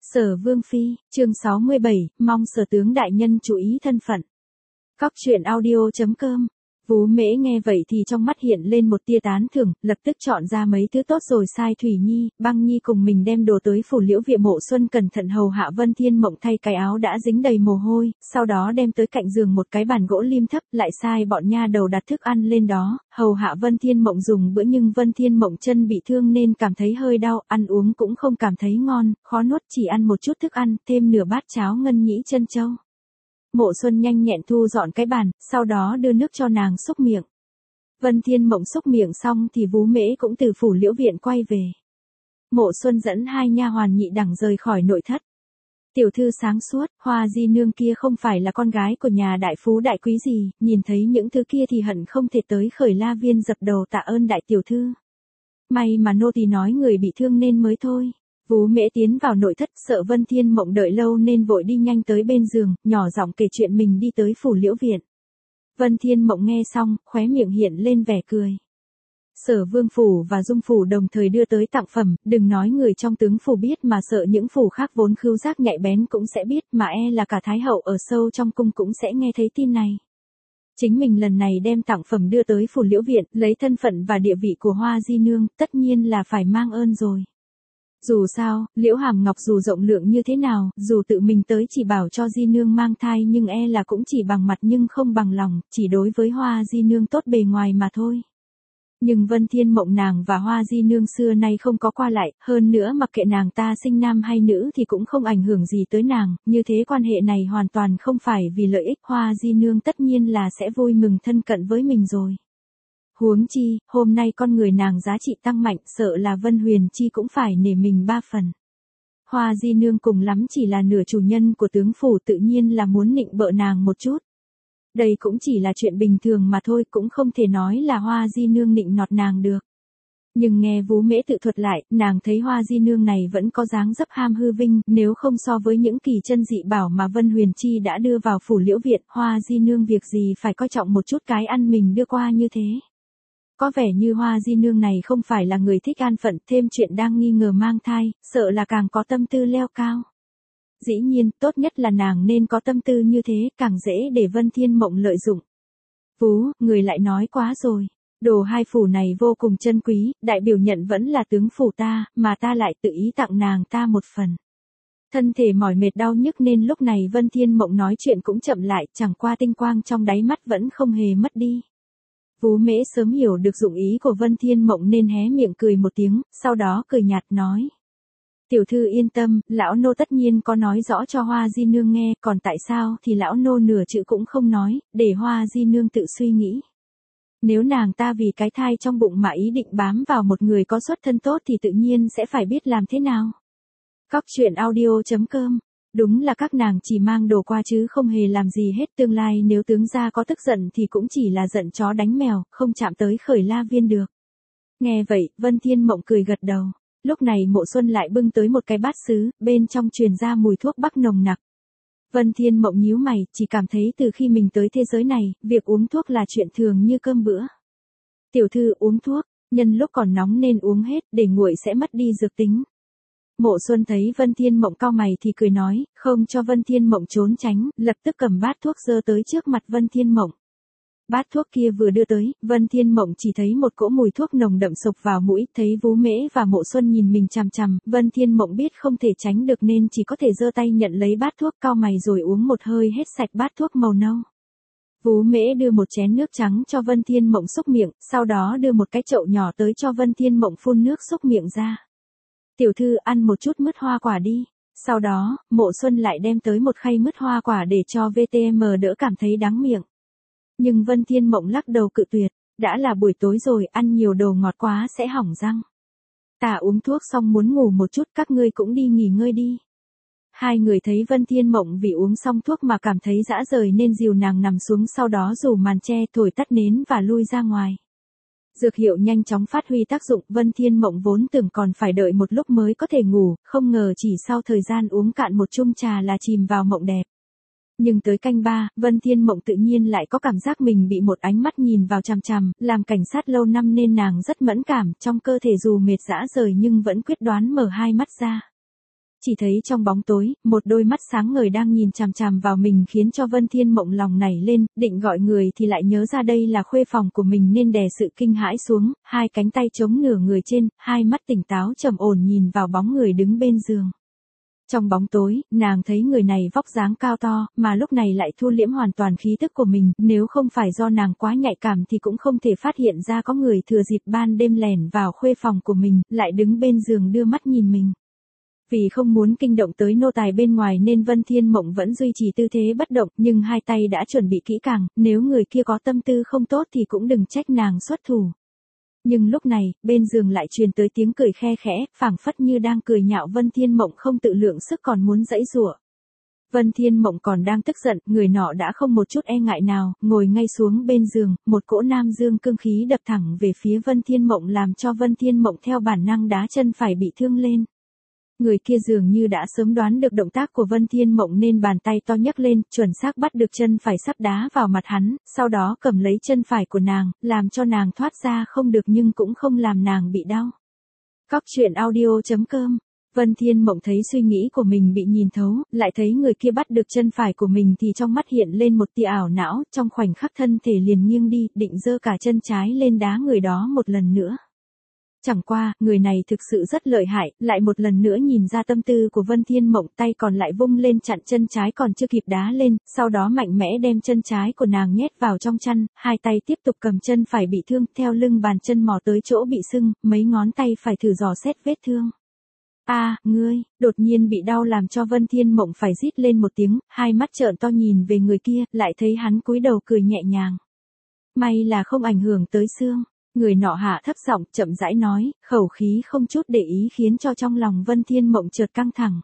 Sở Vương Phi, chương 67, mong Sở tướng đại nhân chú ý thân phận. Cóc truyện audio.com. Vú Mễ nghe vậy thì trong mắt hiện lên một tia tán thưởng, lập tức chọn ra mấy thứ tốt rồi sai Thủy Nhi, Băng Nhi cùng mình đem đồ tới phủ Liễu Viện Mộ Xuân cẩn thận hầu hạ Vân Thiên Mộng thay cái áo đã dính đầy mồ hôi, sau đó đem tới cạnh giường một cái bàn gỗ lim thấp, lại sai bọn nha đầu đặt thức ăn lên đó, hầu hạ Vân Thiên Mộng dùng bữa nhưng Vân Thiên Mộng chân bị thương nên cảm thấy hơi đau, ăn uống cũng không cảm thấy ngon, khó nuốt chỉ ăn một chút thức ăn, thêm nửa bát cháo ngân nhĩ chân châu. Mộ Xuân nhanh nhẹn thu dọn cái bàn, sau đó đưa nước cho nàng xúc miệng. Vân Thiên Mộng xúc miệng xong thì Vú Mễ cũng từ phủ Liễu Viện quay về. Mộ Xuân dẫn hai nha hoàn nhị đẳng rời khỏi nội thất. Tiểu thư sáng suốt, Hoa Di nương kia không phải là con gái của nhà đại phú đại quý gì, nhìn thấy những thứ kia thì hận không thể tới Khởi La Viên dập đầu tạ ơn đại tiểu thư. May mà nô tỳ nói người bị thương nên mới thôi. Vú Mễ tiến vào nội thất, sợ Vân Thiên Mộng đợi lâu nên vội đi nhanh tới bên giường, nhỏ giọng kể chuyện mình đi tới phủ Liễu Viện. Vân Thiên Mộng nghe xong, khóe miệng hiện lên vẻ cười. Sở Vương phủ và Dung phủ đồng thời đưa tới tặng phẩm, đừng nói người trong tướng phủ biết mà sợ những phủ khác vốn khứu giác nhạy bén cũng sẽ biết, mà là cả thái hậu ở sâu trong cung cũng sẽ nghe thấy tin này. Chính mình lần này đem tặng phẩm đưa tới phủ Liễu Viện, lấy thân phận và địa vị của Hoa Di nương, tất nhiên là phải mang ơn rồi. Dù sao, Liễu Hàm Ngọc dù rộng lượng như thế nào, dù tự mình tới chỉ bảo cho Di nương mang thai nhưng là cũng chỉ bằng mặt nhưng không bằng lòng, chỉ đối với Hoa Di nương tốt bề ngoài mà thôi. Nhưng Vân Thiên Mộng nàng và Hoa Di nương xưa nay không có qua lại, hơn nữa mặc kệ nàng ta sinh nam hay nữ thì cũng không ảnh hưởng gì tới nàng, như thế quan hệ này hoàn toàn không phải vì lợi ích, Hoa Di nương tất nhiên là sẽ vui mừng thân cận với mình rồi. Huống chi, hôm nay con người nàng giá trị tăng mạnh, sợ là Vân Huyền Chi cũng phải nể mình 3 phần. Hoa Di nương cùng lắm chỉ là nửa chủ nhân của tướng phủ, tự nhiên là muốn nịnh bợ nàng một chút. Đây cũng chỉ là chuyện bình thường mà thôi, cũng không thể nói là Hoa Di nương nịnh nọt nàng được. Nhưng nghe Vú Mễ tự thuật lại, nàng thấy Hoa Di nương này vẫn có dáng dấp ham hư vinh, nếu không so với những kỳ chân dị bảo mà Vân Huyền Chi đã đưa vào phủ Liễu Viện, Hoa Di nương việc gì phải coi trọng một chút cái ăn mình đưa qua như thế. Có vẻ như Hoa Di nương này không phải là người thích an phận, thêm chuyện đang nghi ngờ mang thai, sợ là càng có tâm tư leo cao. Dĩ nhiên, tốt nhất là nàng nên có tâm tư như thế, càng dễ để Vân Thiên Mộng lợi dụng. Vú, người lại nói quá rồi. Đồ hai phủ này vô cùng chân quý, đại biểu nhận vẫn là tướng phủ ta, mà ta lại tự ý tặng nàng ta một phần. Thân thể mỏi mệt đau nhức nên lúc này Vân Thiên Mộng nói chuyện cũng chậm lại, chẳng qua tinh quang trong đáy mắt vẫn không hề mất đi. Vú Mễ sớm hiểu được dụng ý của Vân Thiên Mộng nên hé miệng cười một tiếng, sau đó cười nhạt nói. Tiểu thư yên tâm, lão nô tất nhiên có nói rõ cho Hoa Di nương nghe, còn tại sao thì lão nô nửa chữ cũng không nói, để Hoa Di nương tự suy nghĩ. Nếu nàng ta vì cái thai trong bụng mà ý định bám vào một người có xuất thân tốt thì tự nhiên sẽ phải biết làm thế nào. Cóc truyện audio.com. Đúng là các nàng chỉ mang đồ qua chứ không hề làm gì hết, tương lai nếu tướng gia có tức giận thì cũng chỉ là giận chó đánh mèo, không chạm tới Khởi La Viên được. Nghe vậy, Vân Thiên Mộng cười gật đầu. Lúc này Mộ Xuân lại bưng tới một cái bát sứ, bên trong truyền ra mùi thuốc bắc nồng nặc. Vân Thiên Mộng nhíu mày, chỉ cảm thấy từ khi mình tới thế giới này, việc uống thuốc là chuyện thường như cơm bữa. Tiểu thư uống thuốc, nhân lúc còn nóng nên uống hết, để nguội sẽ mất đi dược tính. Mộ Xuân thấy Vân Thiên Mộng cau mày thì cười nói, không cho Vân Thiên Mộng trốn tránh, lập tức cầm bát thuốc giơ tới trước mặt Vân Thiên Mộng. Bát thuốc kia vừa đưa tới, Vân Thiên Mộng chỉ thấy một cỗ mùi thuốc nồng đậm sộc vào mũi, thấy Vú Mễ và Mộ Xuân nhìn mình chằm chằm, Vân Thiên Mộng biết không thể tránh được nên chỉ có thể giơ tay nhận lấy bát thuốc, cau mày rồi uống một hơi hết sạch bát thuốc màu nâu. Vú Mễ đưa một chén nước trắng cho Vân Thiên Mộng xúc miệng, sau đó đưa một cái chậu nhỏ tới cho Vân Thiên Mộng phun nước xúc miệng ra. Tiểu thư ăn một chút mứt hoa quả đi. Sau đó, Mộ Xuân lại đem tới một khay mứt hoa quả để cho VTM đỡ cảm thấy đắng miệng. Nhưng Vân Thiên Mộng lắc đầu cự tuyệt, đã là buổi tối rồi, ăn nhiều đồ ngọt quá sẽ hỏng răng. Ta uống thuốc xong muốn ngủ một chút, các ngươi cũng đi nghỉ ngơi đi. Hai người thấy Vân Thiên Mộng vì uống xong thuốc mà cảm thấy dã rời nên dìu nàng nằm xuống, sau đó rủ màn che thổi tắt nến và lui ra ngoài. Dược hiệu nhanh chóng phát huy tác dụng, Vân Thiên Mộng vốn tưởng còn phải đợi một lúc mới có thể ngủ, không ngờ chỉ sau thời gian uống cạn một chung trà là chìm vào mộng đẹp. Nhưng tới canh 3, Vân Thiên Mộng tự nhiên lại có cảm giác mình bị một ánh mắt nhìn vào chằm chằm, làm cảnh sát lâu năm nên nàng rất mẫn cảm, trong cơ thể dù mệt dã rời nhưng vẫn quyết đoán mở hai mắt ra. Chỉ thấy trong bóng tối, một đôi mắt sáng ngời đang nhìn chằm chằm vào mình khiến cho Vân Thiên Mộng lòng nảy lên, định gọi người thì lại nhớ ra đây là khuê phòng của mình nên đè sự kinh hãi xuống, hai cánh tay chống nửa người trên, hai mắt tỉnh táo trầm ổn nhìn vào bóng người đứng bên giường. Trong bóng tối, nàng thấy người này vóc dáng cao to, mà lúc này lại thu liễm hoàn toàn khí tức của mình, nếu không phải do nàng quá nhạy cảm thì cũng không thể phát hiện ra có người thừa dịp ban đêm lẻn vào khuê phòng của mình, lại đứng bên giường đưa mắt nhìn mình. Vì không muốn kinh động tới nô tài bên ngoài nên Vân Thiên Mộng vẫn duy trì tư thế bất động, nhưng hai tay đã chuẩn bị kỹ càng, nếu người kia có tâm tư không tốt thì cũng đừng trách nàng xuất thủ. Nhưng lúc này, bên giường lại truyền tới tiếng cười khe khẽ, phảng phất như đang cười nhạo Vân Thiên Mộng không tự lượng sức còn muốn giãy giụa. Vân Thiên Mộng còn đang tức giận, người nọ đã không một chút e ngại nào, ngồi ngay xuống bên giường, một cỗ nam dương cương khí đập thẳng về phía Vân Thiên Mộng làm cho Vân Thiên Mộng theo bản năng đá chân phải bị thương lên. Người kia dường như đã sớm đoán được động tác của Vân Thiên Mộng nên bàn tay to nhấc lên, chuẩn xác bắt được chân phải sắp đá vào mặt hắn, sau đó cầm lấy chân phải của nàng, làm cho nàng thoát ra không được nhưng cũng không làm nàng bị đau. Cóc truyện audio.com. Vân Thiên Mộng thấy suy nghĩ của mình bị nhìn thấu, lại thấy người kia bắt được chân phải của mình thì trong mắt hiện lên một tia ảo não, trong khoảnh khắc thân thể liền nghiêng đi, định giơ cả chân trái lên đá người đó một lần nữa. Chẳng qua, người này thực sự rất lợi hại, lại một lần nữa nhìn ra tâm tư của Vân Thiên Mộng, tay còn lại vung lên chặn chân trái còn chưa kịp đá lên, sau đó mạnh mẽ đem chân trái của nàng nhét vào trong chăn, hai tay tiếp tục cầm chân phải bị thương, theo lưng bàn chân mò tới chỗ bị sưng, mấy ngón tay phải thử dò xét vết thương. Ngươi, đột nhiên bị đau làm cho Vân Thiên Mộng phải rít lên một tiếng, hai mắt trợn to nhìn về người kia, lại thấy hắn cúi đầu cười nhẹ nhàng. May là không ảnh hưởng tới xương. Người nọ hạ thấp giọng chậm rãi nói, khẩu khí không chút để ý khiến cho trong lòng Vân Thiên Mộng chợt căng thẳng.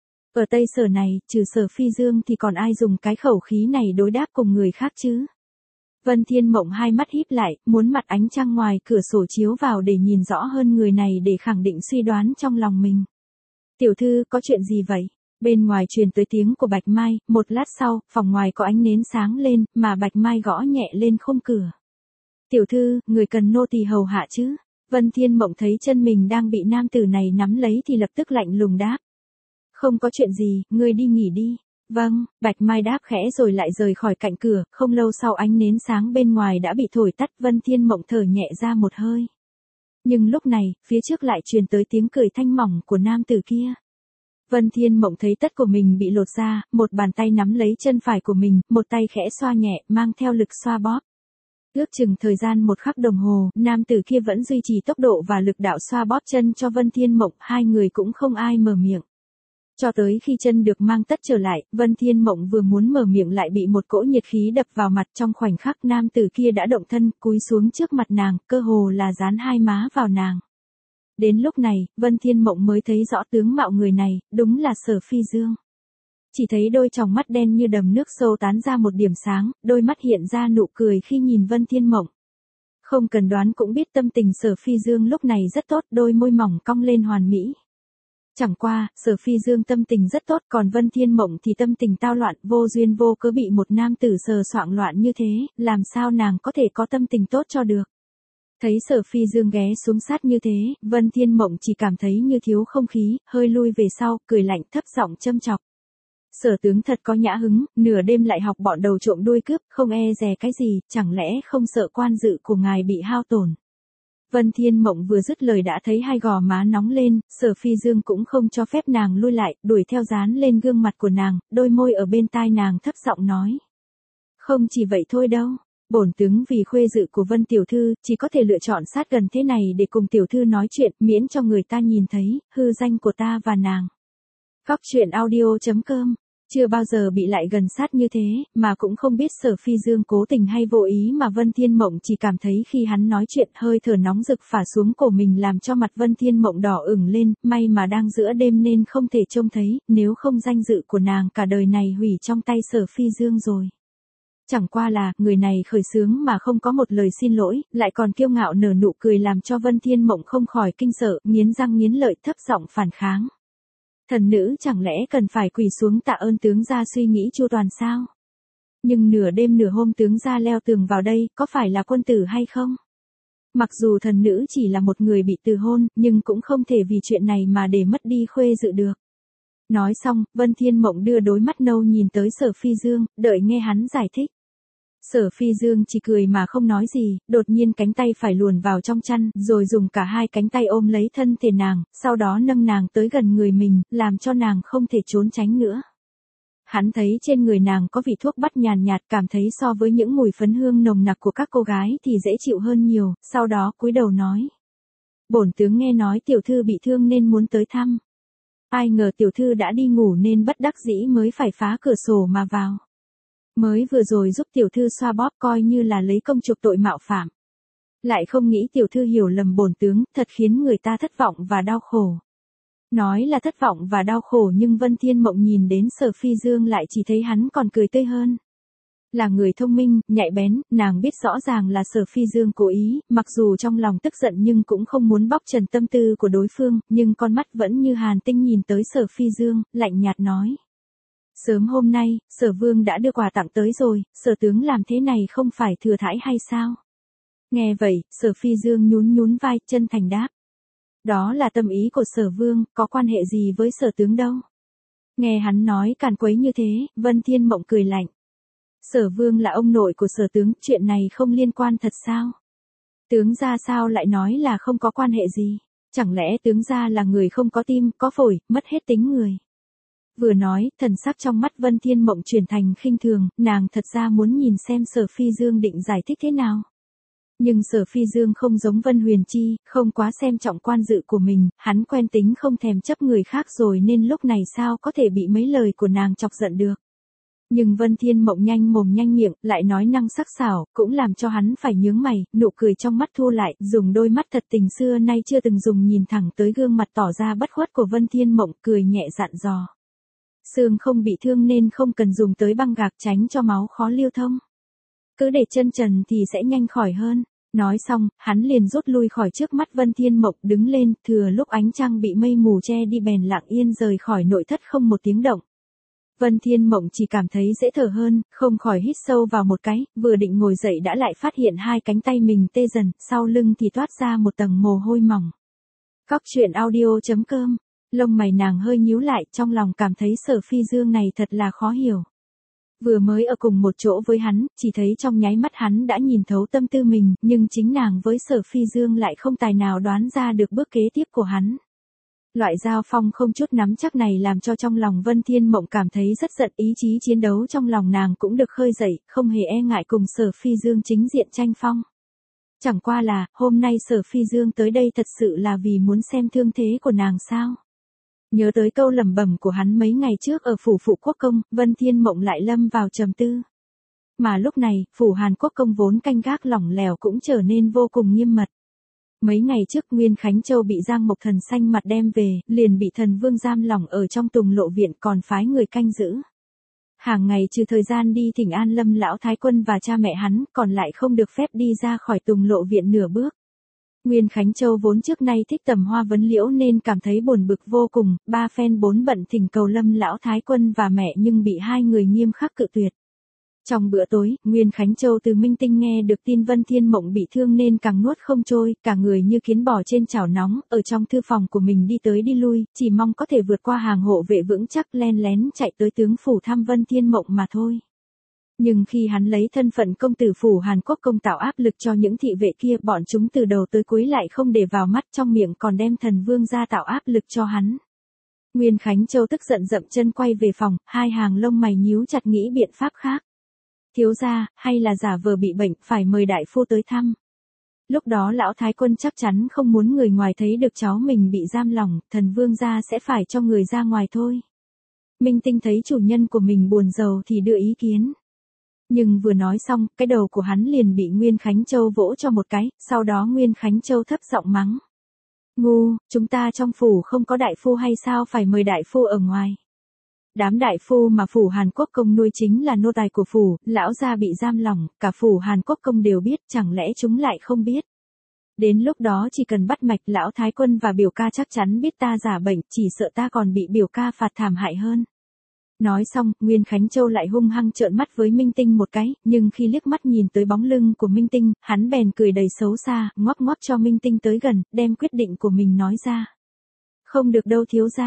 Ở Tây Sở này, trừ Sở Phi Dương thì còn ai dùng cái khẩu khí này đối đáp cùng người khác chứ? Vân Thiên Mộng hai mắt híp lại, muốn mặt ánh trăng ngoài cửa sổ chiếu vào để nhìn rõ hơn người này để khẳng định suy đoán trong lòng mình. Tiểu thư, có chuyện gì vậy? Bên ngoài truyền tới tiếng của Bạch Mai, một lát sau, phòng ngoài có ánh nến sáng lên, mà Bạch Mai gõ nhẹ lên khung cửa. Tiểu thư, người cần nô tỳ hầu hạ chứ? Vân Thiên Mộng thấy chân mình đang bị nam tử này nắm lấy thì lập tức lạnh lùng đáp. Không có chuyện gì, ngươi đi nghỉ đi. Vâng, Bạch Mai đáp khẽ rồi lại rời khỏi cạnh cửa, không lâu sau ánh nến sáng bên ngoài đã bị thổi tắt, Vân Thiên Mộng thở nhẹ ra một hơi. Nhưng lúc này, phía trước lại truyền tới tiếng cười thanh mỏng của nam tử kia. Vân Thiên Mộng thấy tất của mình bị lột ra, một bàn tay nắm lấy chân phải của mình, một tay khẽ xoa nhẹ, mang theo lực xoa bóp. Ước chừng thời gian một khắc đồng hồ, nam tử kia vẫn duy trì tốc độ và lực đạo xoa bóp chân cho Vân Thiên Mộng, hai người cũng không ai mở miệng. Cho tới khi chân được mang tất trở lại, Vân Thiên Mộng vừa muốn mở miệng lại bị một cỗ nhiệt khí đập vào mặt, trong khoảnh khắc nam tử kia đã động thân, cúi xuống trước mặt nàng, cơ hồ là dán hai má vào nàng. Đến lúc này, Vân Thiên Mộng mới thấy rõ tướng mạo người này, đúng là Sở Phi Dương. Chỉ thấy đôi tròng mắt đen như đầm nước sâu tán ra một điểm sáng, đôi mắt hiện ra nụ cười khi nhìn Vân Thiên Mộng. Không cần đoán cũng biết tâm tình Sở Phi Dương lúc này rất tốt, đôi môi mỏng cong lên hoàn mỹ. Chẳng qua, Sở Phi Dương tâm tình rất tốt, còn Vân Thiên Mộng thì tâm tình tao loạn, vô duyên vô cớ bị một nam tử sờ soạng loạn như thế, làm sao nàng có thể có tâm tình tốt cho được. Thấy Sở Phi Dương ghé xuống sát như thế, Vân Thiên Mộng chỉ cảm thấy như thiếu không khí, hơi lui về sau, cười lạnh thấp giọng châm chọc. Sở tướng thật có nhã hứng, nửa đêm lại học bọn đầu trộm đuôi cướp, không e dè cái gì, chẳng lẽ không sợ quan dự của ngài bị hao tổn. Vân Thiên Mộng vừa dứt lời đã thấy hai gò má nóng lên, Sở Phi Dương cũng không cho phép nàng lui lại, đuổi theo dán lên gương mặt của nàng, đôi môi ở bên tai nàng thấp giọng nói. Không chỉ vậy thôi đâu, bổn tướng vì khuê dự của Vân tiểu thư, chỉ có thể lựa chọn sát gần thế này để cùng tiểu thư nói chuyện, miễn cho người ta nhìn thấy hư danh của ta và nàng. Cóc truyện audio.com. Chưa bao giờ bị lại gần sát như thế, mà cũng không biết Sở Phi Dương cố tình hay vô ý mà Vân Thiên Mộng chỉ cảm thấy khi hắn nói chuyện hơi thở nóng rực phả xuống cổ mình làm cho mặt Vân Thiên Mộng đỏ ửng lên, may mà đang giữa đêm nên không thể trông thấy, nếu không danh dự của nàng cả đời này hủy trong tay Sở Phi Dương rồi. Chẳng qua là, người này khởi xướng mà không có một lời xin lỗi, lại còn kiêu ngạo nở nụ cười làm cho Vân Thiên Mộng không khỏi kinh sợ, nghiến răng nghiến lợi thấp giọng phản kháng. Thần nữ chẳng lẽ cần phải quỳ xuống tạ ơn tướng gia suy nghĩ chu toàn sao? Nhưng nửa đêm nửa hôm tướng gia leo tường vào đây, có phải là quân tử hay không? Mặc dù thần nữ chỉ là một người bị từ hôn, nhưng cũng không thể vì chuyện này mà để mất đi khuê dự được. Nói xong, Vân Thiên Mộng đưa đôi mắt nâu nhìn tới Sở Phi Dương, đợi nghe hắn giải thích. Sở Phi Dương chỉ cười mà không nói gì, đột nhiên cánh tay phải luồn vào trong chăn, rồi dùng cả hai cánh tay ôm lấy thân thể nàng, sau đó nâng nàng tới gần người mình, làm cho nàng không thể trốn tránh nữa. Hắn thấy trên người nàng có vị thuốc bắt nhàn nhạt, cảm thấy so với những mùi phấn hương nồng nặc của các cô gái thì dễ chịu hơn nhiều, sau đó cúi đầu nói. Bổn tướng nghe nói tiểu thư bị thương nên muốn tới thăm. Ai ngờ tiểu thư đã đi ngủ nên bất đắc dĩ mới phải phá cửa sổ mà vào. Mới vừa rồi giúp tiểu thư xoa bóp coi như là lấy công chuộc tội mạo phạm. Lại không nghĩ tiểu thư hiểu lầm bổn tướng, thật khiến người ta thất vọng và đau khổ. Nói là thất vọng và đau khổ nhưng Vân Thiên Mộng nhìn đến Sở Phi Dương lại chỉ thấy hắn còn cười tươi hơn. Là người thông minh, nhạy bén, nàng biết rõ ràng là Sở Phi Dương cố ý, mặc dù trong lòng tức giận nhưng cũng không muốn bóc trần tâm tư của đối phương, nhưng con mắt vẫn như hàn tinh nhìn tới Sở Phi Dương, lạnh nhạt nói. Sớm hôm nay, Sở Vương đã đưa quà tặng tới rồi, Sở tướng làm thế này không phải thừa thãi hay sao? Nghe vậy, Sở Phi Dương nhún nhún vai, chân thành đáp. Đó là tâm ý của Sở Vương, có quan hệ gì với Sở tướng đâu. Nghe hắn nói càn quấy như thế, Vân Thiên Mộng cười lạnh. Sở Vương là ông nội của Sở tướng, chuyện này không liên quan thật sao? Tướng gia sao lại nói là không có quan hệ gì? Chẳng lẽ tướng gia là người không có tim, có phổi, mất hết tính người? Vừa nói, thần sắc trong mắt Vân Thiên Mộng chuyển thành khinh thường, nàng thật ra muốn nhìn xem Sở Phi Dương định giải thích thế nào. Nhưng Sở Phi Dương không giống Vân Huyền Chi, không quá xem trọng quan dự của mình, hắn quen tính không thèm chấp người khác rồi nên lúc này sao có thể bị mấy lời của nàng chọc giận được. Nhưng Vân Thiên Mộng nhanh mồm nhanh miệng, lại nói năng sắc sảo, cũng làm cho hắn phải nhướng mày, nụ cười trong mắt thu lại, dùng đôi mắt thật tình xưa nay chưa từng dùng nhìn thẳng tới gương mặt tỏ ra bất khuất của Vân Thiên Mộng, cười nhẹ dặn dò. Xương không bị thương nên không cần dùng tới băng gạc tránh cho máu khó lưu thông. Cứ để chân trần thì sẽ nhanh khỏi hơn. Nói xong, hắn liền rút lui khỏi trước mắt Vân Thiên Mộng, đứng lên, thừa lúc ánh trăng bị mây mù che đi bèn lặng yên rời khỏi nội thất không một tiếng động. Vân Thiên Mộng chỉ cảm thấy dễ thở hơn, không khỏi hít sâu vào một cái, vừa định ngồi dậy đã lại phát hiện hai cánh tay mình tê dần, sau lưng thì toát ra một tầng mồ hôi mỏng. Cóc truyện audio.com, lông mày nàng hơi nhíu lại, trong lòng cảm thấy Sở Phi Dương này thật là khó hiểu. Vừa mới ở cùng một chỗ với hắn, chỉ thấy trong nháy mắt hắn đã nhìn thấu tâm tư mình, nhưng chính nàng với Sở Phi Dương lại không tài nào đoán ra được bước kế tiếp của hắn. Loại giao phong không chút nắm chắc này làm cho trong lòng Vân Thiên Mộng cảm thấy rất giận, ý chí chiến đấu trong lòng nàng cũng được khơi dậy, không hề e ngại cùng Sở Phi Dương chính diện tranh phong. Chẳng qua là, hôm nay Sở Phi Dương tới đây thật sự là vì muốn xem thương thế của nàng sao? Nhớ tới câu lẩm bẩm của hắn mấy ngày trước ở phủ Phụ Quốc Công, Vân Thiên Mộng lại lâm vào trầm tư. Mà lúc này, phủ Hàn Quốc Công vốn canh gác lỏng lẻo cũng trở nên vô cùng nghiêm mật. Mấy ngày trước Nguyên Khánh Châu bị Giang Mộc Thần xanh mặt đem về, liền bị Thần Vương giam lỏng ở trong Tùng Lộ Viện, còn phái người canh giữ. Hàng ngày trừ thời gian đi thỉnh an Lâm lão thái quân và cha mẹ hắn, còn lại không được phép đi ra khỏi Tùng Lộ Viện nửa bước. Nguyên Khánh Châu vốn trước nay thích tầm hoa vấn liễu nên cảm thấy buồn bực vô cùng, ba phen bốn bận thỉnh cầu Lâm lão thái quân và mẹ nhưng bị hai người nghiêm khắc cự tuyệt. Trong bữa tối, Nguyên Khánh Châu từ Minh Tinh nghe được tin Vân Thiên Mộng bị thương nên càng nuốt không trôi, cả người như kiến bò trên chảo nóng, ở trong thư phòng của mình đi tới đi lui, chỉ mong có thể vượt qua hàng hộ vệ vững chắc, len lén chạy tới tướng phủ thăm Vân Thiên Mộng mà thôi. Nhưng khi hắn lấy thân phận công tử phủ Hàn Quốc Công tạo áp lực cho những thị vệ kia, bọn chúng từ đầu tới cuối lại không để vào mắt, trong miệng còn đem Thần Vương ra tạo áp lực cho hắn. Nguyên Khánh Châu tức giận dậm chân quay về phòng, hai hàng lông mày nhíu chặt nghĩ biện pháp khác. Thiếu gia, hay là giả vờ bị bệnh, phải mời đại phu tới thăm. Lúc đó lão thái quân chắc chắn không muốn người ngoài thấy được cháu mình bị giam lỏng, Thần Vương gia sẽ phải cho người ra ngoài thôi. Minh Tinh thấy chủ nhân của mình buồn rầu thì đưa ý kiến. Nhưng vừa nói xong, cái đầu của hắn liền bị Nguyên Khánh Châu vỗ cho một cái, sau đó Nguyên Khánh Châu thấp giọng mắng. Ngu, chúng ta trong phủ không có đại phu hay sao phải mời đại phu ở ngoài. Đám đại phu mà phủ Hàn Quốc Công nuôi chính là nô tài của phủ, lão gia bị giam lỏng, cả phủ Hàn Quốc Công đều biết, chẳng lẽ chúng lại không biết. Đến lúc đó chỉ cần bắt mạch lão thái quân và biểu ca chắc chắn biết ta giả bệnh, chỉ sợ ta còn bị biểu ca phạt thảm hại hơn. Nói xong, Nguyên Khánh Châu lại hung hăng trợn mắt với Minh Tinh một cái, nhưng khi liếc mắt nhìn tới bóng lưng của Minh Tinh, hắn bèn cười đầy xấu xa, ngoắc ngoắc cho Minh Tinh tới gần, đem quyết định của mình nói ra. Không được đâu thiếu gia.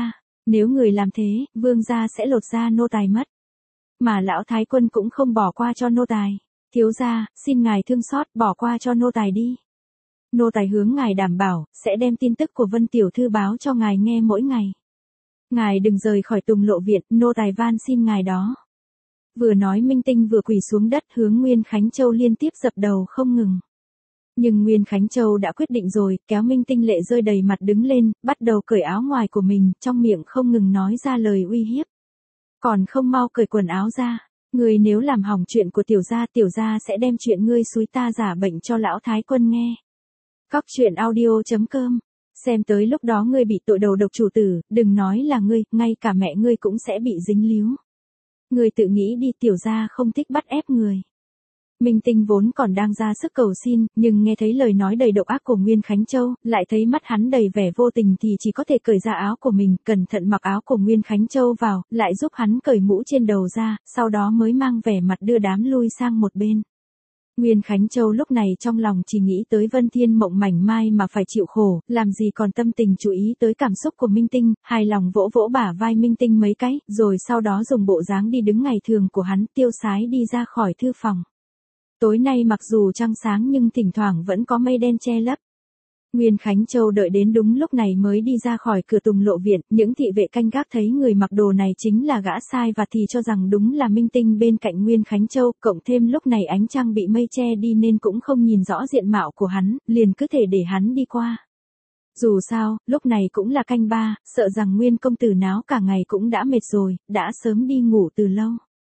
Nếu người làm thế, vương gia sẽ lột da nô tài mất. Mà lão thái quân cũng không bỏ qua cho nô tài. Thiếu gia, xin ngài thương xót bỏ qua cho nô tài đi. Nô tài hướng ngài đảm bảo, sẽ đem tin tức của Vân tiểu thư báo cho ngài nghe mỗi ngày. Ngài đừng rời khỏi Tùng Lộ viện, nô tài van xin ngài đó. Vừa nói Minh Tinh vừa quỳ xuống đất hướng Nguyên Khánh Châu liên tiếp dập đầu không ngừng. Nhưng Nguyên Khánh Châu đã quyết định rồi, kéo Minh Tinh lệ rơi đầy mặt đứng lên, bắt đầu cởi áo ngoài của mình, trong miệng không ngừng nói ra lời uy hiếp. Còn không mau cởi quần áo ra, ngươi nếu làm hỏng chuyện của tiểu gia sẽ đem chuyện ngươi xúi ta giả bệnh cho lão thái quân nghe. Cóc truyện audio.com. Xem tới lúc đó ngươi bị tội đầu độc chủ tử, đừng nói là ngươi, ngay cả mẹ ngươi cũng sẽ bị dính líu. Ngươi tự nghĩ đi, tiểu gia không thích bắt ép người. Minh Tinh vốn còn đang ra sức cầu xin, nhưng nghe thấy lời nói đầy độc ác của Nguyên Khánh Châu, lại thấy mắt hắn đầy vẻ vô tình thì chỉ có thể cởi ra áo của mình, cẩn thận mặc áo của Nguyên Khánh Châu vào, lại giúp hắn cởi mũ trên đầu ra, sau đó mới mang vẻ mặt đưa đám lui sang một bên. Nguyên Khánh Châu lúc này trong lòng chỉ nghĩ tới Vân Thiên Mộng mảnh mai mà phải chịu khổ, làm gì còn tâm tình chú ý tới cảm xúc của Minh Tinh, hài lòng vỗ vỗ bả vai Minh Tinh mấy cái, rồi sau đó dùng bộ dáng đi đứng ngày thường của hắn tiêu sái đi ra khỏi thư phòng. Tối nay mặc dù trăng sáng nhưng thỉnh thoảng vẫn có mây đen che lấp. Nguyên Khánh Châu đợi đến đúng lúc này mới đi ra khỏi cửa Tùng Lộ viện, những thị vệ canh gác thấy người mặc đồ này chính là gã sai và thì cho rằng đúng là Minh Tinh bên cạnh Nguyên Khánh Châu, cộng thêm lúc này ánh trăng bị mây che đi nên cũng không nhìn rõ diện mạo của hắn, liền cứ thể để hắn đi qua. Dù sao, lúc này cũng là canh ba, sợ rằng Nguyên công tử náo cả ngày cũng đã mệt rồi, đã sớm đi ngủ từ lâu.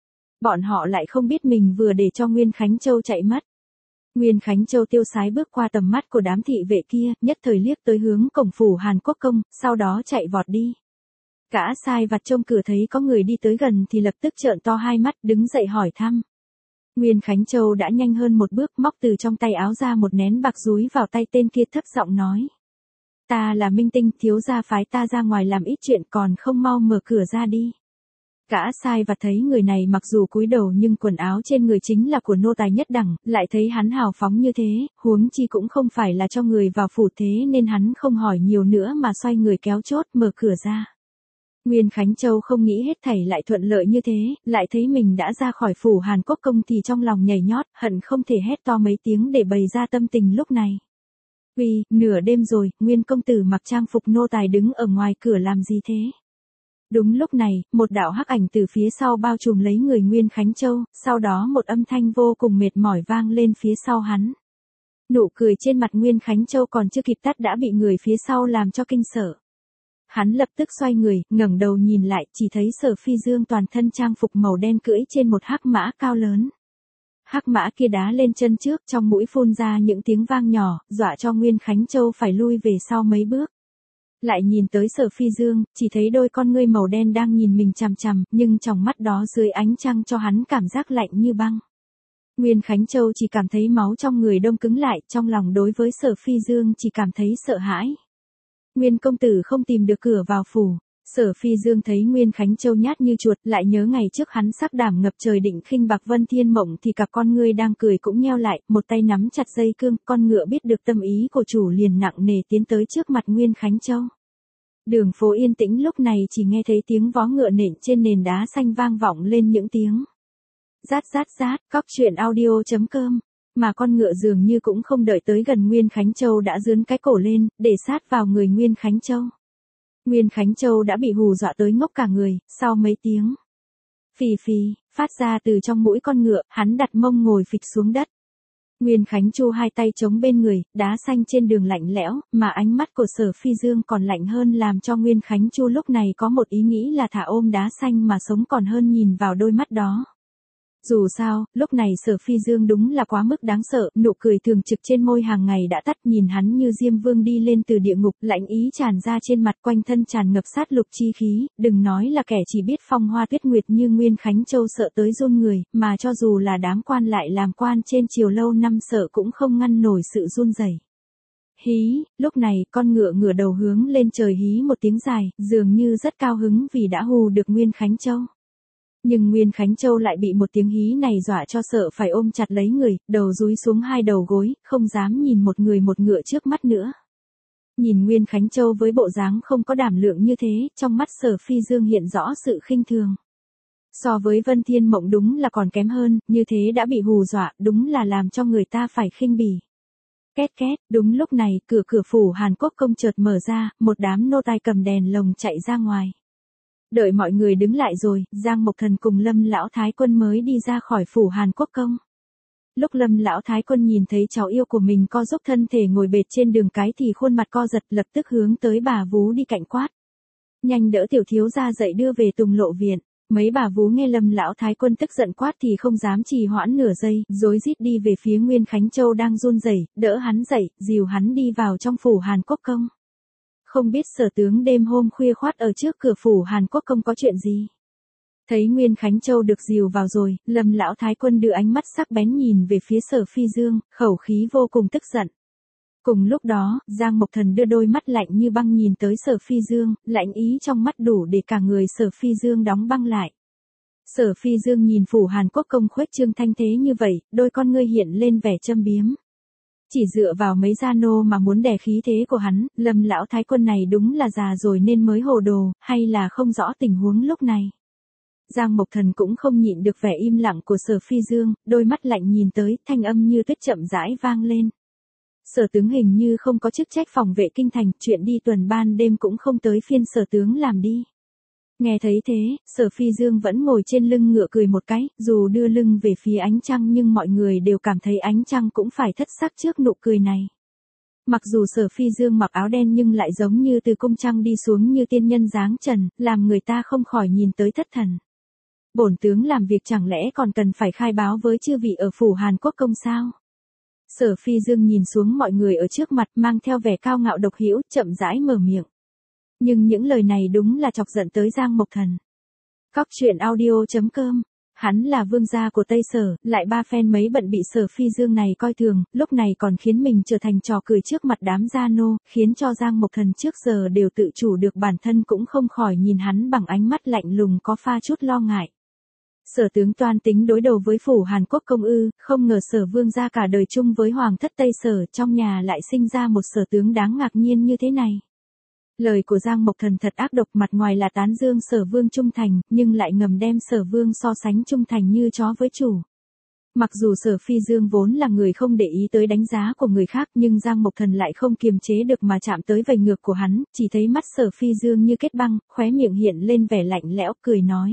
Bọn họ lại không biết mình vừa để cho Nguyên Khánh Châu chạy mất. Nguyên Khánh Châu tiêu sái bước qua tầm mắt của đám thị vệ kia, nhất thời liếc tới hướng cổng phủ Hàn Quốc công, sau đó chạy vọt đi. Gã sai vặt trông cửa thấy có người đi tới gần thì lập tức trợn to hai mắt đứng dậy hỏi thăm. Nguyên Khánh Châu đã nhanh hơn một bước móc từ trong tay áo ra một nén bạc dúi vào tay tên kia thấp giọng nói. Ta là Minh Tinh, thiếu gia phái ta ra ngoài làm ít chuyện còn không mau mở cửa ra đi. Gã sai vặt thấy người này mặc dù cúi đầu nhưng quần áo trên người chính là của nô tài nhất đẳng, lại thấy hắn hào phóng như thế, huống chi cũng không phải là cho người vào phủ thế nên hắn không hỏi nhiều nữa mà xoay người kéo chốt mở cửa ra. Nguyên Khánh Châu không nghĩ hết thảy lại thuận lợi như thế, lại thấy mình đã ra khỏi phủ Hàn Quốc công thì trong lòng nhảy nhót, hận không thể hét to mấy tiếng để bày ra tâm tình lúc này. Vì, nửa đêm rồi, Nguyên công tử mặc trang phục nô tài đứng ở ngoài cửa làm gì thế? Đúng lúc này, một đạo hắc ảnh từ phía sau bao trùm lấy người Nguyên Khánh Châu, sau đó một âm thanh vô cùng mệt mỏi vang lên phía sau hắn. Nụ cười trên mặt Nguyên Khánh Châu còn chưa kịp tắt đã bị người phía sau làm cho kinh sợ. Hắn lập tức xoay người, ngẩng đầu nhìn lại, chỉ thấy Sở Phi Dương toàn thân trang phục màu đen cưỡi trên một hắc mã cao lớn. Hắc mã kia đá lên chân trước, trong mũi phun ra những tiếng vang nhỏ, dọa cho Nguyên Khánh Châu phải lui về sau mấy bước. Lại nhìn tới Sở Phi Dương, chỉ thấy đôi con ngươi màu đen đang nhìn mình chằm chằm, nhưng trong mắt đó dưới ánh trăng cho hắn cảm giác lạnh như băng. Nguyên Khánh Châu chỉ cảm thấy máu trong người đông cứng lại, trong lòng đối với Sở Phi Dương chỉ cảm thấy sợ hãi. Nguyên công tử không tìm được cửa vào phủ. Sở Phi Dương thấy Nguyên Khánh Châu nhát như chuột, lại nhớ ngày trước hắn sắc đảm ngập trời định khinh bạc Vân Thiên Mộng thì cặp con ngươi đang cười cũng nheo lại, một tay nắm chặt dây cương, con ngựa biết được tâm ý của chủ liền nặng nề tiến tới trước mặt Nguyên Khánh Châu. Đường phố yên tĩnh lúc này chỉ nghe thấy tiếng vó ngựa nện trên nền đá xanh vang vọng lên những tiếng rát rát rát. Cóc truyện audio.com. Mà con ngựa dường như cũng không đợi tới gần Nguyên Khánh Châu đã giương cái cổ lên, để sát vào người Nguyên Khánh Châu. Nguyên Khánh Châu đã bị hù dọa tới ngốc cả người, sau mấy tiếng phì phì phát ra từ trong mũi con ngựa, hắn đặt mông ngồi phịch xuống đất. Nguyên Khánh Chu hai tay chống bên người, đá xanh trên đường lạnh lẽo, mà ánh mắt của Sở Phi Dương còn lạnh hơn làm cho Nguyên Khánh Chu lúc này có một ý nghĩ là thả ôm đá xanh mà sống còn hơn nhìn vào đôi mắt đó. Dù sao, lúc này Sở Phi Dương đúng là quá mức đáng sợ, nụ cười thường trực trên môi hàng ngày đã tắt, nhìn hắn như Diêm Vương đi lên từ địa ngục, lạnh ý tràn ra trên mặt, quanh thân tràn ngập sát lục chi khí, đừng nói là kẻ chỉ biết phong hoa tuyết nguyệt như Nguyên Khánh Châu sợ tới run người, mà cho dù là đám quan lại làm quan trên triều lâu năm sợ cũng không ngăn nổi sự run rẩy. Hí, lúc này, con ngựa ngửa đầu hướng lên trời hí một tiếng dài, dường như rất cao hứng vì đã hù được Nguyên Khánh Châu. Nhưng Nguyên Khánh Châu lại bị một tiếng hí này dọa cho sợ phải ôm chặt lấy người, đầu dúi xuống hai đầu gối, không dám nhìn một người một ngựa trước mắt nữa. Nhìn Nguyên Khánh Châu với bộ dáng không có đảm lượng như thế, trong mắt Sở Phi Dương hiện rõ sự khinh thường. So với Vân Thiên Mộng đúng là còn kém hơn, như thế đã bị hù dọa, đúng là làm cho người ta phải khinh bỉ. Két két, đúng lúc này, cửa phủ Hàn Quốc công chợt mở ra, một đám nô tài cầm đèn lồng chạy ra ngoài. Đợi mọi người đứng lại rồi, Giang Mộc Thần cùng Lâm Lão Thái Quân mới đi ra khỏi phủ Hàn Quốc công. Lúc Lâm Lão Thái Quân nhìn thấy cháu yêu của mình co giúp thân thể ngồi bệt trên đường cái thì khuôn mặt co giật, lập tức hướng tới bà vú đi cạnh quát. Nhanh đỡ tiểu thiếu gia dậy đưa về Tùng Lộ viện. Mấy bà vú nghe Lâm Lão Thái Quân tức giận quát thì không dám trì hoãn nửa giây, rối rít đi về phía Nguyên Khánh Châu đang run rẩy, đỡ hắn dậy, dìu hắn đi vào trong phủ Hàn Quốc công. Không biết Sở tướng đêm hôm khuya khoắt ở trước cửa phủ Hàn Quốc công có chuyện gì. Thấy Nguyên Khánh Châu được dìu vào rồi, Lâm Lão Thái Quân đưa ánh mắt sắc bén nhìn về phía Sở Phi Dương, khẩu khí vô cùng tức giận. Cùng lúc đó, Giang Mộc Thần đưa đôi mắt lạnh như băng nhìn tới Sở Phi Dương, lạnh ý trong mắt đủ để cả người Sở Phi Dương đóng băng lại. Sở Phi Dương nhìn phủ Hàn Quốc công khuếch trương thanh thế như vậy, đôi con ngươi hiện lên vẻ châm biếm. Chỉ dựa vào mấy gia nô mà muốn đè khí thế của hắn, Lâm Lão Thái Quân này đúng là già rồi nên mới hồ đồ, hay là không rõ tình huống lúc này. Giang Mộc Thần cũng không nhịn được vẻ im lặng của Sở Phi Dương, đôi mắt lạnh nhìn tới, thanh âm như tuyết chậm rãi vang lên. Sở tướng hình như không có chức trách phòng vệ kinh thành, chuyện đi tuần ban đêm cũng không tới phiên sở tướng làm đi. Nghe thấy thế, Sở Phi Dương vẫn ngồi trên lưng ngựa cười một cái, dù đưa lưng về phía ánh trăng nhưng mọi người đều cảm thấy ánh trăng cũng phải thất sắc trước nụ cười này. Mặc dù Sở Phi Dương mặc áo đen nhưng lại giống như từ cung trăng đi xuống như tiên nhân dáng trần, làm người ta không khỏi nhìn tới thất thần. Bổn tướng làm việc chẳng lẽ còn cần phải khai báo với chư vị ở phủ Hàn Quốc công sao? Sở Phi Dương nhìn xuống mọi người ở trước mặt mang theo vẻ cao ngạo độc hữu, chậm rãi mở miệng. Nhưng những lời này đúng là chọc giận tới Giang Mộc Thần. Cóc truyện audio.com. Hắn là vương gia của Tây Sở, lại ba phen mấy bận bị Sở Phi Dương này coi thường, lúc này còn khiến mình trở thành trò cười trước mặt đám gia nô, khiến cho Giang Mộc Thần trước giờ đều tự chủ được bản thân cũng không khỏi nhìn hắn bằng ánh mắt lạnh lùng có pha chút lo ngại. Sở tướng toan tính đối đầu với phủ Hàn Quốc công ư, không ngờ Sở vương gia cả đời chung với hoàng thất Tây Sở, trong nhà lại sinh ra một sở tướng đáng ngạc nhiên như thế này. Lời của Giang Mộc Thần thật ác độc, mặt ngoài là tán dương Sở vương trung thành, nhưng lại ngầm đem Sở vương so sánh trung thành như chó với chủ. Mặc dù Sở Phi Dương vốn là người không để ý tới đánh giá của người khác, nhưng Giang Mộc Thần lại không kiềm chế được mà chạm tới vành ngược của hắn, chỉ thấy mắt Sở Phi Dương như kết băng, khóe miệng hiện lên vẻ lạnh lẽo, cười nói.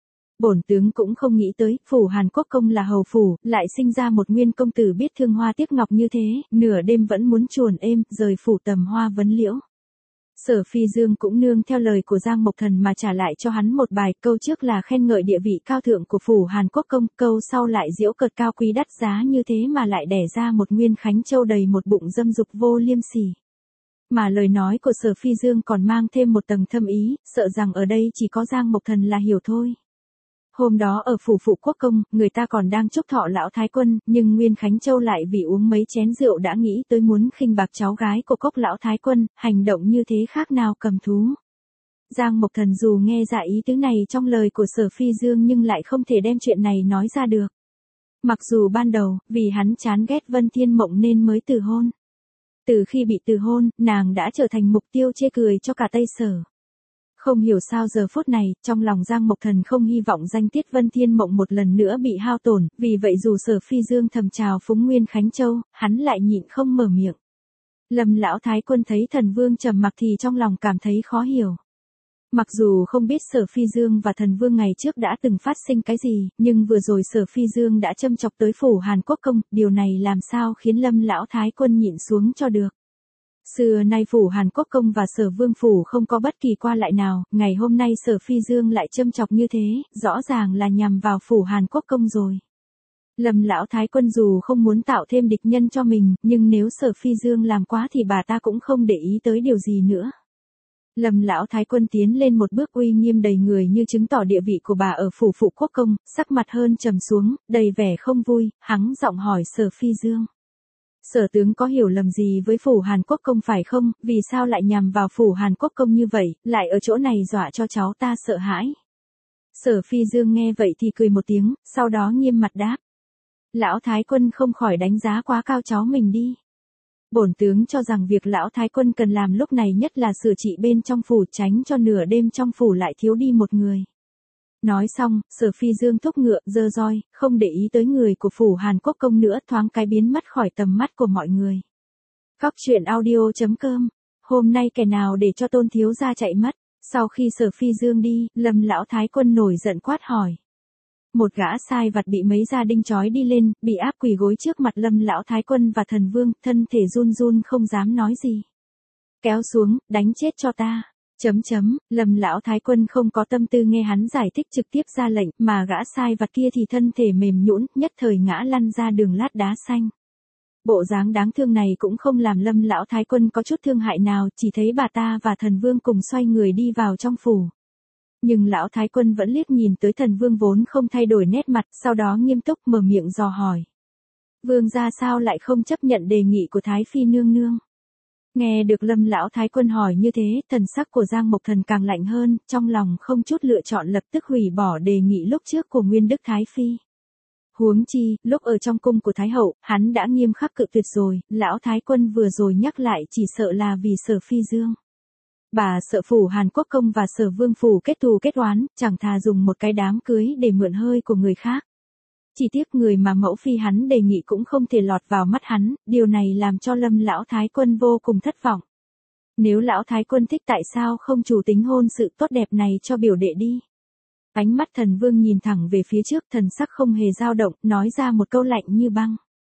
Bổn tướng cũng không nghĩ tới, phủ Hàn Quốc công là hầu phủ, lại sinh ra một nguyên công tử biết thương hoa tiếc ngọc như thế, nửa đêm vẫn muốn chuồn êm, rời phủ tầm hoa vấn liễu. Sở Phi Dương cũng nương theo lời của Giang Mộc Thần mà trả lại cho hắn một bài, câu trước là khen ngợi địa vị cao thượng của phủ Hàn Quốc công, câu sau lại giễu cợt cao quý đắt giá như thế mà lại đẻ ra một Nguyên Khánh Châu đầy một bụng dâm dục vô liêm sỉ. Mà lời nói của Sở Phi Dương còn mang thêm một tầng thâm ý, sợ rằng ở đây chỉ có Giang Mộc Thần là hiểu thôi. Hôm đó ở phủ phụ quốc công, người ta còn đang chúc thọ lão thái quân, nhưng Nguyên Khánh Châu lại vì uống mấy chén rượu đã nghĩ tới muốn khinh bạc cháu gái của cốc lão thái quân, hành động như thế khác nào cầm thú. Giang Mộc Thần dù nghe ra ý tứ này trong lời của Sở Phi Dương nhưng lại không thể đem chuyện này nói ra được. Mặc dù ban đầu, vì hắn chán ghét Vân Thiên Mộng nên mới từ hôn. Từ khi bị từ hôn, nàng đã trở thành mục tiêu chê cười cho cả Tây Sở. Không hiểu sao giờ phút này, trong lòng Giang Mộc Thần không hy vọng danh tiết Vân Thiên Mộng một lần nữa bị hao tổn, vì vậy dù Sở Phi Dương thầm chào phúng Nguyên Khánh Châu, hắn lại nhịn không mở miệng. Lâm lão thái quân thấy thần vương trầm mặc thì trong lòng cảm thấy khó hiểu. Mặc dù không biết Sở Phi Dương và thần vương ngày trước đã từng phát sinh cái gì, nhưng vừa rồi Sở Phi Dương đã châm chọc tới phủ Hàn Quốc công, điều này làm sao khiến Lâm lão thái quân nhịn xuống cho được. Xưa nay phủ Hàn Quốc công và Sở Vương phủ không có bất kỳ qua lại nào, ngày hôm nay Sở Phi Dương lại châm chọc như thế, rõ ràng là nhằm vào phủ Hàn Quốc công rồi. Lâm lão thái quân dù không muốn tạo thêm địch nhân cho mình, nhưng nếu Sở Phi Dương làm quá thì bà ta cũng không để ý tới điều gì nữa. Lâm lão thái quân tiến lên một bước uy nghiêm đầy người như chứng tỏ địa vị của bà ở phủ phụ quốc công, sắc mặt hơn trầm xuống, đầy vẻ không vui, hắng giọng hỏi Sở Phi Dương. Sở tướng có hiểu lầm gì với phủ Hàn Quốc công phải không, vì sao lại nhằm vào phủ Hàn Quốc công như vậy, lại ở chỗ này dọa cho cháu ta sợ hãi. Sở Phi Dương nghe vậy thì cười một tiếng, sau đó nghiêm mặt đáp. Lão thái quân không khỏi đánh giá quá cao cháu mình đi. Bổn tướng cho rằng việc lão thái quân cần làm lúc này nhất là sửa trị bên trong phủ, tránh cho nửa đêm trong phủ lại thiếu đi một người. Nói xong, Sở Phi Dương thúc ngựa, giơ roi, không để ý tới người của phủ Hàn Quốc công nữa, thoáng cái biến mất khỏi tầm mắt của mọi người. Cóc truyện audio.com. Hôm nay kẻ nào để cho Tôn thiếu gia chạy mất? Sau khi Sở Phi Dương đi, Lâm lão thái quân nổi giận quát hỏi. Một gã sai vặt bị mấy gia đinh trói đi lên, bị áp quỳ gối trước mặt Lâm lão thái quân và thần vương, thân thể run run không dám nói gì. Kéo xuống, đánh chết cho ta. Lâm lão thái quân không có tâm tư nghe hắn giải thích, trực tiếp ra lệnh, mà gã sai vặt kia thì thân thể mềm nhũn, nhất thời ngã lăn ra đường lát đá xanh. Bộ dáng đáng thương này cũng không làm Lâm lão thái quân có chút thương hại nào, chỉ thấy bà ta và thần vương cùng xoay người đi vào trong phủ. Nhưng lão thái quân vẫn liếc nhìn tới thần vương vốn không thay đổi nét mặt, sau đó nghiêm túc mở miệng dò hỏi. Vương gia sao lại không chấp nhận đề nghị của Thái Phi nương nương? Nghe được Lâm lão thái quân hỏi như thế, thần sắc của Giang Mộc Thần càng lạnh hơn, trong lòng không chút lựa chọn lập tức hủy bỏ đề nghị lúc trước của Nguyên Đức Thái Phi. Huống chi, lúc ở trong cung của Thái Hậu, hắn đã nghiêm khắc cự tuyệt rồi, lão thái quân vừa rồi nhắc lại chỉ sợ là vì Sở Phi Dương. Bà sợ phủ Hàn Quốc công và Sở Vương phủ kết thù kết oán, chẳng thà dùng một cái đám cưới để mượn hơi của người khác. Chỉ tiếc người mà mẫu phi hắn đề nghị cũng không thể lọt vào mắt hắn, điều này làm cho Lâm lão thái quân vô cùng thất vọng. Nếu lão thái quân thích tại sao không chủ tính hôn sự tốt đẹp này cho biểu đệ đi? Ánh mắt thần vương nhìn thẳng về phía trước, thần sắc không hề dao động, nói ra một câu lạnh như băng.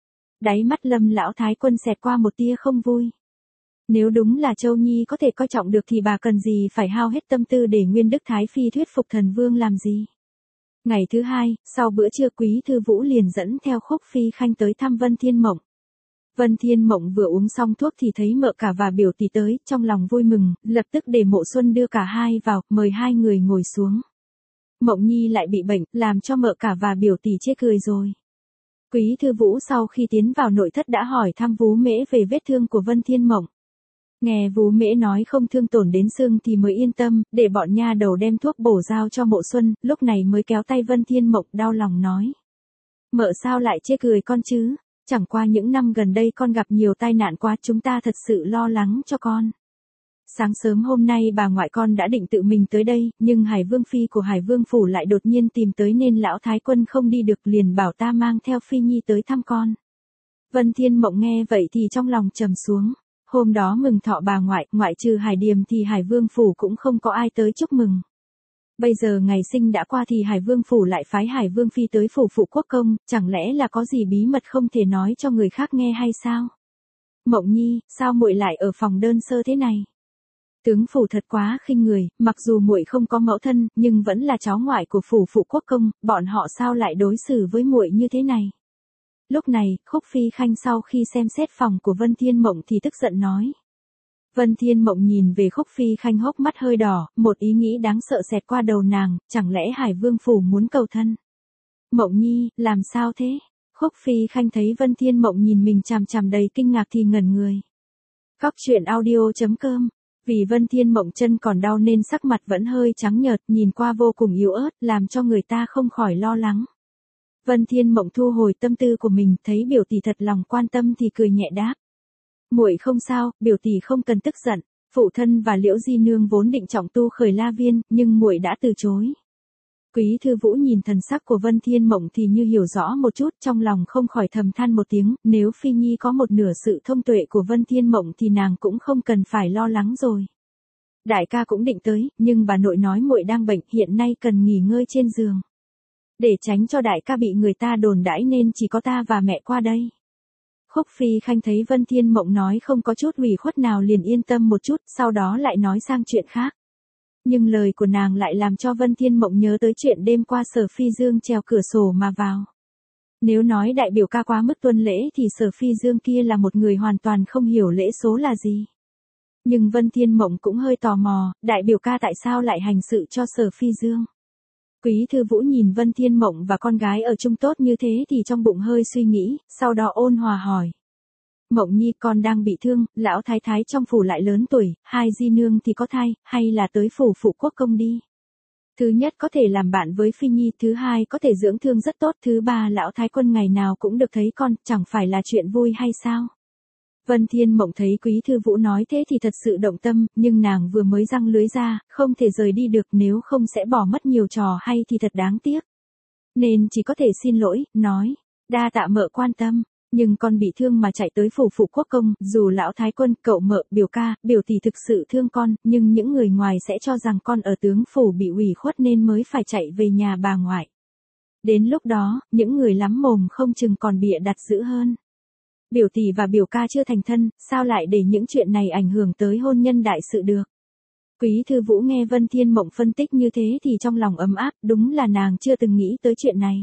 Đáy mắt Lâm lão thái quân xẹt qua một tia không vui. Nếu đúng là Châu Nhi có thể coi trọng được thì bà cần gì phải hao hết tâm tư để Nguyên Đức Thái Phi thuyết phục thần vương làm gì? Ngày thứ hai, sau bữa trưa Quý Thư Vũ liền dẫn theo Khúc Phi Khanh tới thăm Vân Thiên Mộng. Vân Thiên Mộng vừa uống xong thuốc thì thấy Mợ Cả và Biểu tỷ tới, trong lòng vui mừng, lập tức để Mộ Xuân đưa cả hai vào, mời hai người ngồi xuống. Mộng Nhi lại bị bệnh, làm cho Mợ Cả và Biểu tỷ chê cười rồi. Quý Thư Vũ sau khi tiến vào nội thất đã hỏi thăm Vú Mễ về vết thương của Vân Thiên Mộng. Nghe Vú Mễ nói không thương tổn đến xương thì mới yên tâm, để bọn nha đầu đem thuốc bổ giao cho Mộ Xuân, lúc này mới kéo tay Vân Thiên Mộng đau lòng nói. Mợ sao lại chê cười con chứ? Chẳng qua những năm gần đây con gặp nhiều tai nạn quá, chúng ta thật sự lo lắng cho con. Sáng sớm hôm nay bà ngoại con đã định tự mình tới đây, nhưng Hải Vương Phi của Hải Vương Phủ lại đột nhiên tìm tới nên lão thái quân không đi được, liền bảo ta mang theo Phi Nhi tới thăm con. Vân Thiên Mộng nghe vậy thì trong lòng trầm xuống. Hôm đó mừng thọ bà ngoại, ngoại trừ Hải Điềm thì Hải Vương Phủ cũng không có ai tới chúc mừng. Bây giờ ngày sinh đã qua thì Hải Vương Phủ lại phái Hải Vương Phi tới phủ phụ quốc công, chẳng lẽ là có gì bí mật không thể nói cho người khác nghe hay sao? Mộng Nhi, sao muội lại ở phòng đơn sơ thế này? Tướng phủ thật quá khinh người, mặc dù muội không có mẫu thân, nhưng vẫn là cháu ngoại của phủ phụ quốc công, bọn họ sao lại đối xử với muội như thế này? Lúc này, Khúc Phi Khanh sau khi xem xét phòng của Vân Thiên Mộng thì tức giận nói. Vân Thiên Mộng nhìn về Khúc Phi Khanh hốc mắt hơi đỏ, một ý nghĩ đáng sợ xẹt qua đầu nàng, chẳng lẽ Hải Vương Phủ muốn cầu thân? Mộng Nhi, làm sao thế? Khúc Phi Khanh thấy Vân Thiên Mộng nhìn mình chằm chằm đầy kinh ngạc thì ngẩn người. Cóc truyện audio.com. Vì Vân Thiên Mộng chân còn đau nên sắc mặt vẫn hơi trắng nhợt, nhìn qua vô cùng yếu ớt, làm cho người ta không khỏi lo lắng. Vân Thiên Mộng thu hồi tâm tư của mình, thấy biểu tỷ thật lòng quan tâm thì cười nhẹ đáp. Muội không sao, biểu tỷ không cần tức giận, phụ thân và Liễu Di nương vốn định trọng tu khởi La Viên, nhưng muội đã từ chối. Quý Thư Vũ nhìn thần sắc của Vân Thiên Mộng thì như hiểu rõ một chút, trong lòng không khỏi thầm than một tiếng, nếu Phi Nhi có một nửa sự thông tuệ của Vân Thiên Mộng thì nàng cũng không cần phải lo lắng rồi. Đại ca cũng định tới, nhưng bà nội nói muội đang bệnh, hiện nay cần nghỉ ngơi trên giường. Để tránh cho đại ca bị người ta đồn đãi nên chỉ có ta và mẹ qua đây. Khúc Phi Khanh thấy Vân Thiên Mộng nói không có chút ủy khuất nào liền yên tâm một chút, sau đó lại nói sang chuyện khác. Nhưng lời của nàng lại làm cho Vân Thiên Mộng nhớ tới chuyện đêm qua Sở Phi Dương trèo cửa sổ mà vào. Nếu nói đại biểu ca quá mức tuân lễ thì Sở Phi Dương kia là một người hoàn toàn không hiểu lễ số là gì. Nhưng Vân Thiên Mộng cũng hơi tò mò, đại biểu ca tại sao lại hành sự cho Sở Phi Dương. Quý Thư Vũ nhìn Vân Thiên Mộng và con gái ở chung tốt như thế thì trong bụng hơi suy nghĩ, sau đó ôn hòa hỏi. Mộng Nhi, con đang bị thương, lão thái thái trong phủ lại lớn tuổi, hai di nương thì có thai, hay là tới phủ phụ quốc công đi. Thứ nhất có thể làm bạn với Phi Nhi, thứ hai có thể dưỡng thương rất tốt, thứ ba lão thái quân ngày nào cũng được thấy con, chẳng phải là chuyện vui hay sao? Vân Thiên Mộng thấy Quý Thư Vũ nói thế thì thật sự động tâm, nhưng nàng vừa mới răng lưới ra, không thể rời đi được, nếu không sẽ bỏ mất nhiều trò hay thì thật đáng tiếc. Nên chỉ có thể xin lỗi, nói, đa tạ mợ quan tâm, nhưng con bị thương mà chạy tới phủ phụ quốc công, dù lão thái quân, cậu mợ, biểu ca, biểu tỷ thực sự thương con, nhưng những người ngoài sẽ cho rằng con ở tướng phủ bị ủy khuất nên mới phải chạy về nhà bà ngoại. Đến lúc đó, những người lắm mồm không chừng còn bịa đặt dữ hơn. Biểu tỷ và biểu ca chưa thành thân, sao lại để những chuyện này ảnh hưởng tới hôn nhân đại sự được. Quý Thư Vũ nghe Vân Thiên Mộng phân tích như thế thì trong lòng ấm áp, đúng là nàng chưa từng nghĩ tới chuyện này.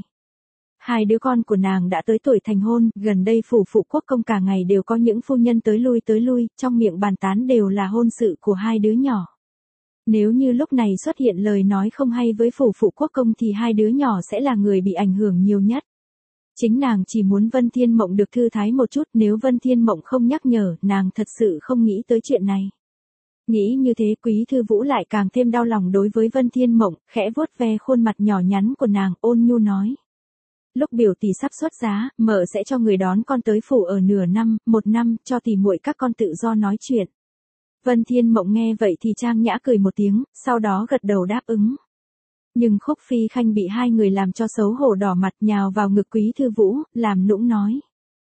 Hai đứa con của nàng đã tới tuổi thành hôn, gần đây phủ phụ quốc công cả ngày đều có những phu nhân tới lui, trong miệng bàn tán đều là hôn sự của hai đứa nhỏ. Nếu như lúc này xuất hiện lời nói không hay với phủ phụ quốc công thì hai đứa nhỏ sẽ là người bị ảnh hưởng nhiều nhất. Chính nàng chỉ muốn Vân Thiên Mộng được thư thái một chút, nếu Vân Thiên Mộng không nhắc nhở, nàng thật sự không nghĩ tới chuyện này. Nghĩ như thế Quý Thư Vũ lại càng thêm đau lòng đối với Vân Thiên Mộng, khẽ vuốt ve khuôn mặt nhỏ nhắn của nàng, ôn nhu nói. Lúc biểu tỷ sắp xuất giá, mợ sẽ cho người đón con tới phủ ở nửa năm, 1 năm, cho tỷ muội các con tự do nói chuyện. Vân Thiên Mộng nghe vậy thì trang nhã cười một tiếng, sau đó gật đầu đáp ứng. Nhưng Khúc Phi Khanh bị hai người làm cho xấu hổ đỏ mặt, nhào vào ngực Quý Thư Vũ, làm nũng nói.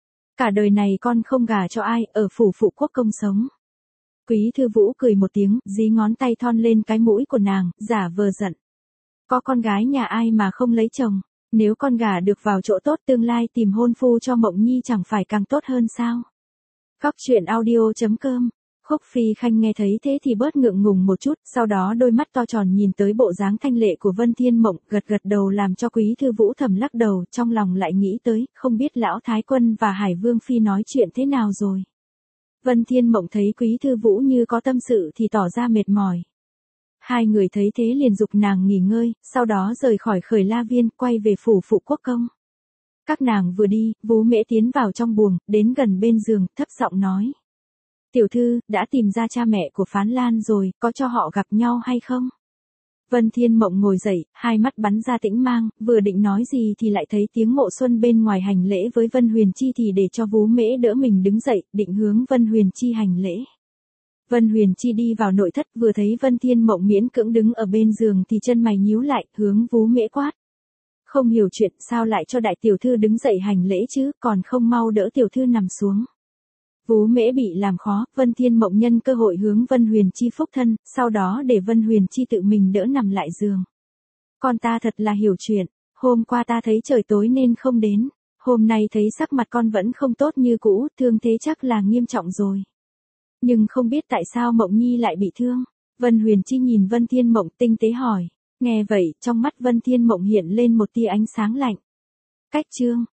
Cả đời này con không gả cho ai, ở phủ phụ quốc công sống. Quý Thư Vũ cười một tiếng, dí ngón tay thon lên cái mũi của nàng, giả vờ giận. Có con gái nhà ai mà không lấy chồng, nếu con gả được vào chỗ tốt tương lai tìm hôn phu cho Mộng Nhi chẳng phải càng tốt hơn sao. Góc truyện audio.com. Khúc Phi Khanh nghe thấy thế thì bớt ngượng ngùng một chút, sau đó đôi mắt to tròn nhìn tới bộ dáng thanh lệ của Vân Thiên Mộng, gật đầu làm cho Quý Thư Vũ thầm lắc đầu, trong lòng lại nghĩ tới, không biết lão Thái Quân và Hải Vương Phi nói chuyện thế nào rồi. Vân Thiên Mộng thấy Quý Thư Vũ như có tâm sự thì tỏ ra mệt mỏi. Hai người thấy thế liền giục nàng nghỉ ngơi, sau đó rời khỏi Khởi La Viên, quay về phủ phụ quốc công. Các nàng vừa đi, Vú Mễ tiến vào trong buồng, đến gần bên giường, thấp giọng nói. Tiểu thư, đã tìm ra cha mẹ của Phán Lan rồi, có cho họ gặp nhau hay không? Vân Thiên Mộng ngồi dậy, hai mắt bắn ra tĩnh mang, vừa định nói gì thì lại thấy tiếng Mộ Xuân bên ngoài hành lễ với Vân Huyền Chi thì để cho Vú Mễ đỡ mình đứng dậy, định hướng Vân Huyền Chi hành lễ. Vân Huyền Chi đi vào nội thất, vừa thấy Vân Thiên Mộng miễn cưỡng đứng ở bên giường thì chân mày nhíu lại, hướng Vú Mễ quát. Không hiểu chuyện, sao lại cho đại tiểu thư đứng dậy hành lễ chứ, còn không mau đỡ tiểu thư nằm xuống. Vú Mễ bị làm khó, Vân Thiên Mộng nhân cơ hội hướng Vân Huyền Chi phúc thân, sau đó để Vân Huyền Chi tự mình đỡ nằm lại giường. Con ta thật là hiểu chuyện, hôm qua ta thấy trời tối nên không đến, hôm nay thấy sắc mặt con vẫn không tốt như cũ, thương thế chắc là nghiêm trọng rồi. Nhưng không biết tại sao Mộng Nhi lại bị thương. Vân Huyền Chi nhìn Vân Thiên Mộng tinh tế hỏi, nghe vậy, trong mắt Vân Thiên Mộng hiện lên một tia ánh sáng lạnh. Cách chương